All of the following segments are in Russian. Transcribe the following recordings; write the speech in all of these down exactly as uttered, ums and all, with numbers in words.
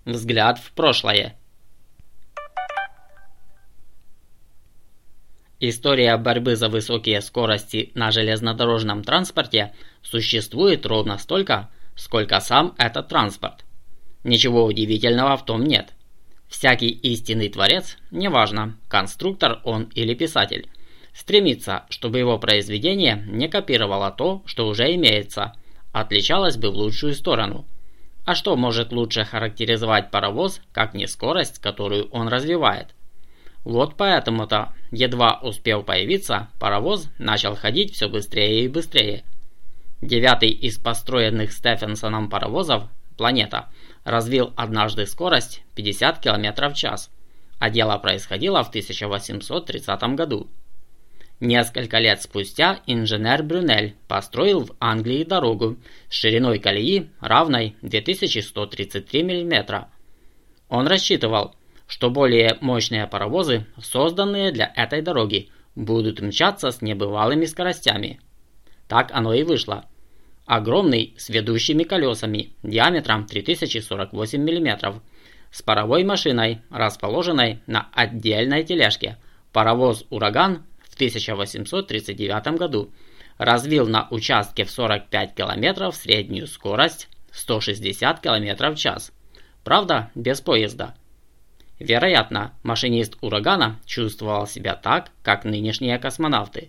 Взгляд в прошлое. История борьбы за высокие скорости на железнодорожном транспорте существует ровно столько, сколько сам этот транспорт. Ничего удивительного в том нет. Всякий истинный творец, неважно, конструктор он или писатель, стремится, чтобы его произведение не копировало то, что уже имеется, отличалось бы в лучшую сторону. А что может лучше характеризовать паровоз, как не скорость, которую он развивает? Вот поэтому-то, едва успел появиться, паровоз начал ходить все быстрее и быстрее. Девятый из построенных Стефенсоном паровозов, «Планета», развил однажды скорость пятьдесят километров в час, а дело происходило в тысяча восемьсот тридцатом году. Несколько лет спустя инженер Брюнель построил в Англии дорогу с шириной колеи, равной две тысячи сто тридцать три миллиметра. Он рассчитывал, что более мощные паровозы, созданные для этой дороги, будут мчаться с небывалыми скоростями. Так оно и вышло. Огромный с ведущими колесами диаметром три тысячи сорок восемь миллиметров, с паровой машиной, расположенной на отдельной тележке, паровоз «Ураган» в тысяча восемьсот тридцать девятом году развил на участке в сорок пять километров среднюю скорость сто шестьдесят километров в час. Правда, без поезда. Вероятно, машинист «Урагана» чувствовал себя так, как нынешние космонавты.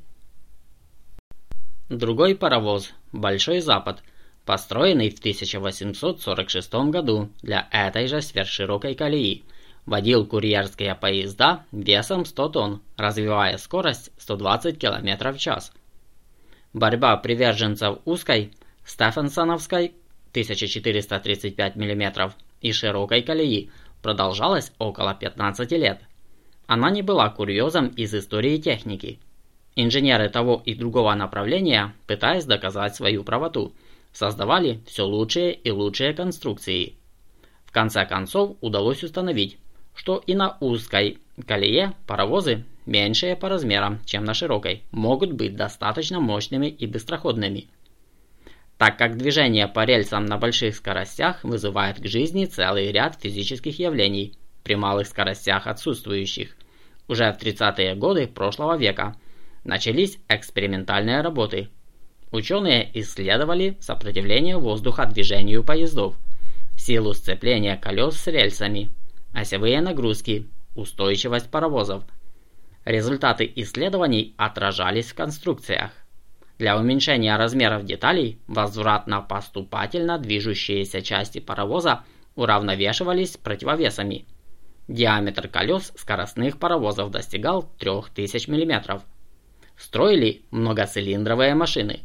Другой паровоз, «Большой Запад», построенный в тысяча восемьсот сорок шестом году для этой же сверхширокой колеи, водил курьерские поезда весом сто тонн, развивая скорость сто двадцать километров в час. Борьба приверженцев узкой, стефенсоновской тысяча четыреста тридцать пять миллиметров и широкой колеи продолжалась около пятнадцати лет. Она не была курьезом из истории техники. Инженеры того и другого направления, пытаясь доказать свою правоту, создавали все лучшие и лучшие конструкции. В конце концов удалось установить, что и на узкой колее паровозы, меньшие по размерам, чем на широкой, могут быть достаточно мощными и быстроходными. Так как движение по рельсам на больших скоростях вызывает к жизни целый ряд физических явлений, при малых скоростях отсутствующих. Уже в тридцатые годы прошлого века начались экспериментальные работы. Ученые исследовали сопротивление воздуха движению поездов, силу сцепления колес с рельсами, осевые нагрузки, устойчивость паровозов. Результаты исследований отражались в конструкциях. Для уменьшения размеров деталей возвратно-поступательно движущиеся части паровоза уравновешивались противовесами. Диаметр колес скоростных паровозов достигал трёх тысяч миллиметров. Строили многоцилиндровые машины.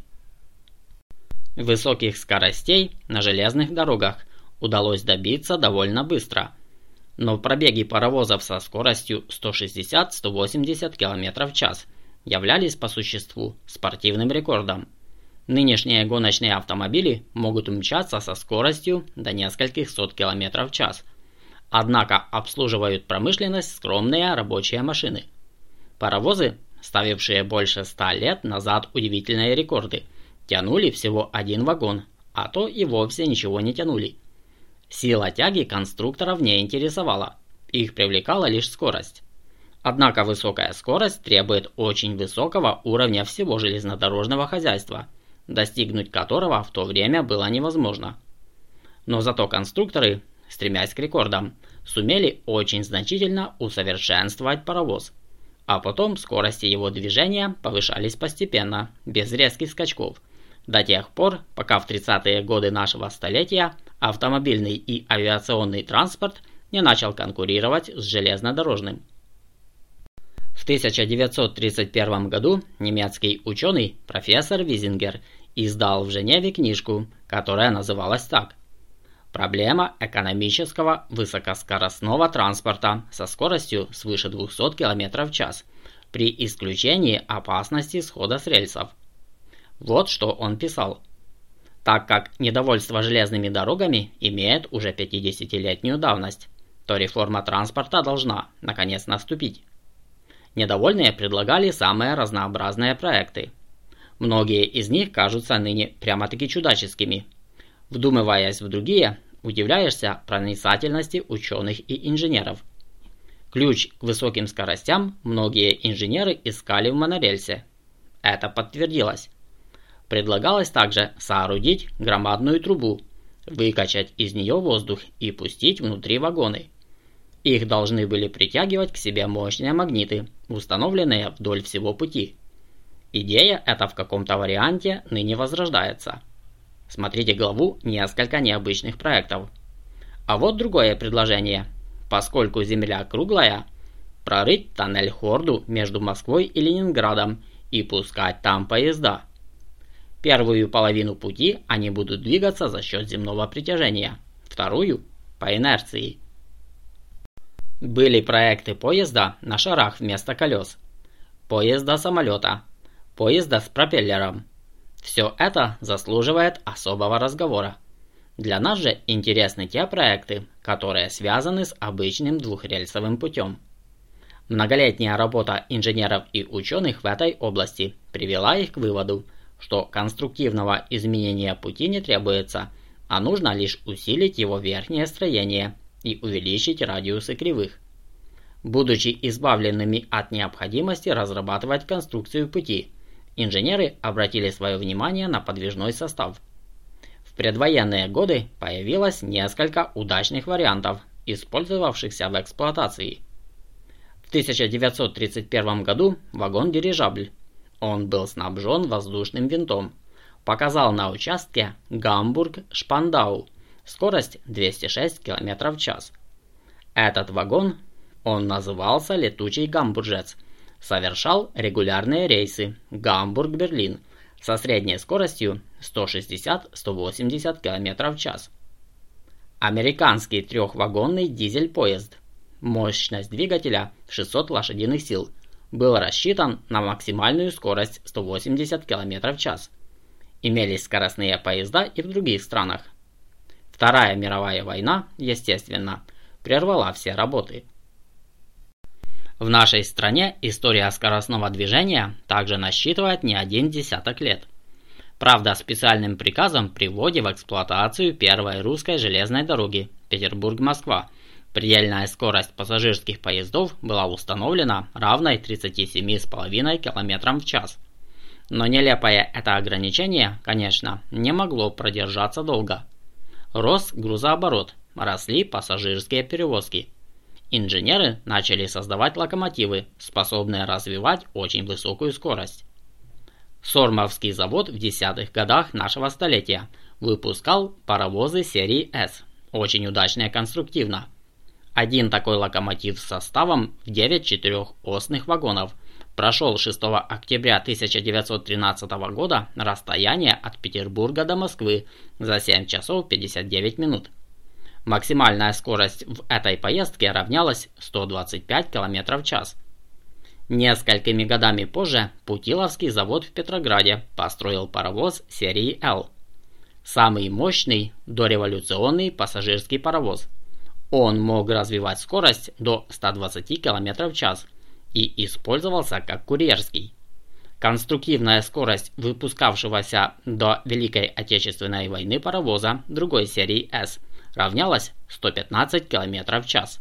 Высоких скоростей на железных дорогах удалось добиться довольно быстро. Но пробеги паровозов со скоростью сто шестьдесят - сто восемьдесят километров в час являлись по существу спортивным рекордом. Нынешние гоночные автомобили могут умчаться со скоростью до нескольких сот километров в час. Однако обслуживают промышленность скромные рабочие машины. Паровозы, ставившие больше ста лет назад удивительные рекорды, тянули всего один вагон, а то и вовсе ничего не тянули. Сила тяги конструкторов не интересовала, их привлекала лишь скорость. Однако высокая скорость требует очень высокого уровня всего железнодорожного хозяйства, достигнуть которого в то время было невозможно. Но зато конструкторы, стремясь к рекордам, сумели очень значительно усовершенствовать паровоз. А потом скорости его движения повышались постепенно, без резких скачков, до тех пор, пока в тридцатые годы нашего столетия автомобильный и авиационный транспорт не начал конкурировать с железнодорожным. В тысяча девятьсот тридцать первом году немецкий ученый профессор Визингер издал в Женеве книжку, которая называлась так: «Проблема экономического высокоскоростного транспорта со скоростью свыше двухсот километров в час при исключении опасности схода с рельсов». Вот что он писал. Так как недовольство железными дорогами имеет уже пятидесятилетнюю давность, то реформа транспорта должна, наконец, наступить. Недовольные предлагали самые разнообразные проекты. Многие из них кажутся ныне прямо-таки чудаческими. Вдумываясь в другие, удивляешься проницательности ученых и инженеров. Ключ к высоким скоростям многие инженеры искали в монорельсе. Это подтвердилось. Предлагалось также соорудить громадную трубу, выкачать из нее воздух и пустить внутри вагоны. Их должны были притягивать к себе мощные магниты, установленные вдоль всего пути. Идея эта в каком-то варианте ныне возрождается. Смотрите главу «Несколько необычных проектов». А вот другое предложение. Поскольку Земля круглая, прорыть тоннель Хорду между Москвой и Ленинградом и пускать там поезда. Первую половину пути они будут двигаться за счет земного притяжения, вторую – по инерции. Были проекты поезда на шарах вместо колес, поезда-самолета, поезда с пропеллером. Все это заслуживает особого разговора. Для нас же интересны те проекты, которые связаны с обычным двухрельсовым путем. Многолетняя работа инженеров и ученых в этой области привела их к выводу, что конструктивного изменения пути не требуется, а нужно лишь усилить его верхнее строение и увеличить радиусы кривых. Будучи избавленными от необходимости разрабатывать конструкцию пути, инженеры обратили свое внимание на подвижной состав. В предвоенные годы появилось несколько удачных вариантов, использовавшихся в эксплуатации. В тысяча девятьсот тридцать первом году вагон-дирижабль, он был снабжен воздушным винтом, показал на участке Гамбург-Шпандау скорость двести шесть километров в час. Этот вагон, он назывался «Летучий гамбуржец», совершал регулярные рейсы Гамбург-Берлин со средней скоростью сто шестьдесят — сто восемьдесят километров в час. Американский трехвагонный дизель-поезд, мощность двигателя шестьсот лошадиных сил, был рассчитан на максимальную скорость сто восемьдесят километров в час. Имелись скоростные поезда и в других странах. Вторая мировая война, естественно, прервала все работы. В нашей стране история скоростного движения также насчитывает не один десяток лет. Правда, специальным приказом при вводе в эксплуатацию первой русской железной дороги Петербург-Москва предельная скорость пассажирских поездов была установлена равной тридцати семи с половиной километрам в час. Но нелепое это ограничение, конечно, не могло продержаться долго. Рос грузооборот, росли пассажирские перевозки. Инженеры начали создавать локомотивы, способные развивать очень высокую скорость. Сормовский завод в десятых годах нашего столетия выпускал паровозы серии С, очень удачные конструктивно. Один такой локомотив с составом в девять четырехосных вагонов прошел шестого октября тысяча девятьсот тринадцатого года расстояние от Петербурга до Москвы за семь часов пятьдесят девять минут. Максимальная скорость в этой поездке равнялась ста двадцати пяти километров в час. Несколькими годами позже Путиловский завод в Петрограде построил паровоз серии Л. Самый мощный дореволюционный пассажирский паровоз. Он мог развивать скорость до ста двадцати километров в час и использовался как курьерский. Конструктивная скорость выпускавшегося до Великой Отечественной войны паровоза другой серии С равнялась ста пятнадцати километров в час.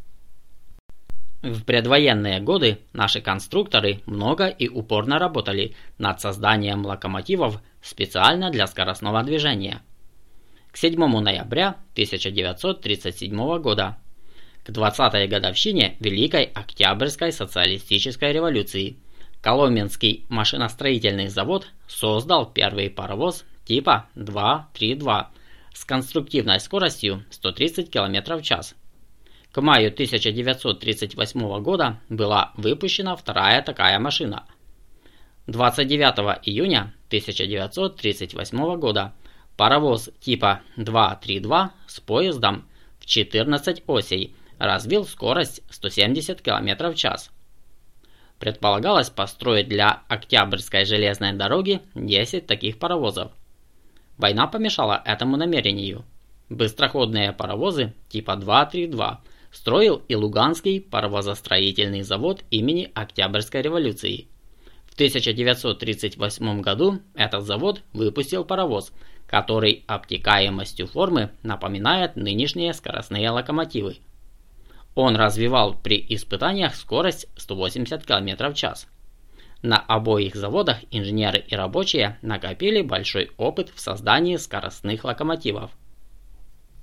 В предвоенные годы наши конструкторы много и упорно работали над созданием локомотивов специально для скоростного движения. К седьмому ноября тысяча девятьсот тридцать седьмого года, к двадцатой годовщине Великой Октябрьской социалистической революции, Коломенский машиностроительный завод создал первый паровоз типа два три два с конструктивной скоростью сто тридцать километров в час. К маю тысяча девятьсот тридцать восьмого года была выпущена вторая такая машина. двадцать девятого июня тысяча девятьсот тридцать восьмого года паровоз типа два три два с поездом в четырнадцать осей развил скорость сто семьдесят километров в час. Предполагалось построить для Октябрьской железной дороги десять таких паровозов. Война помешала этому намерению. Быстроходные паровозы типа два три два строил и Луганский паровозостроительный завод имени Октябрьской революции. В тысяча девятьсот тридцать восьмом году этот завод выпустил паровоз, который обтекаемостью формы напоминает нынешние скоростные локомотивы. Он развивал при испытаниях скорость сто восемьдесят километров в час. На обоих заводах инженеры и рабочие накопили большой опыт в создании скоростных локомотивов.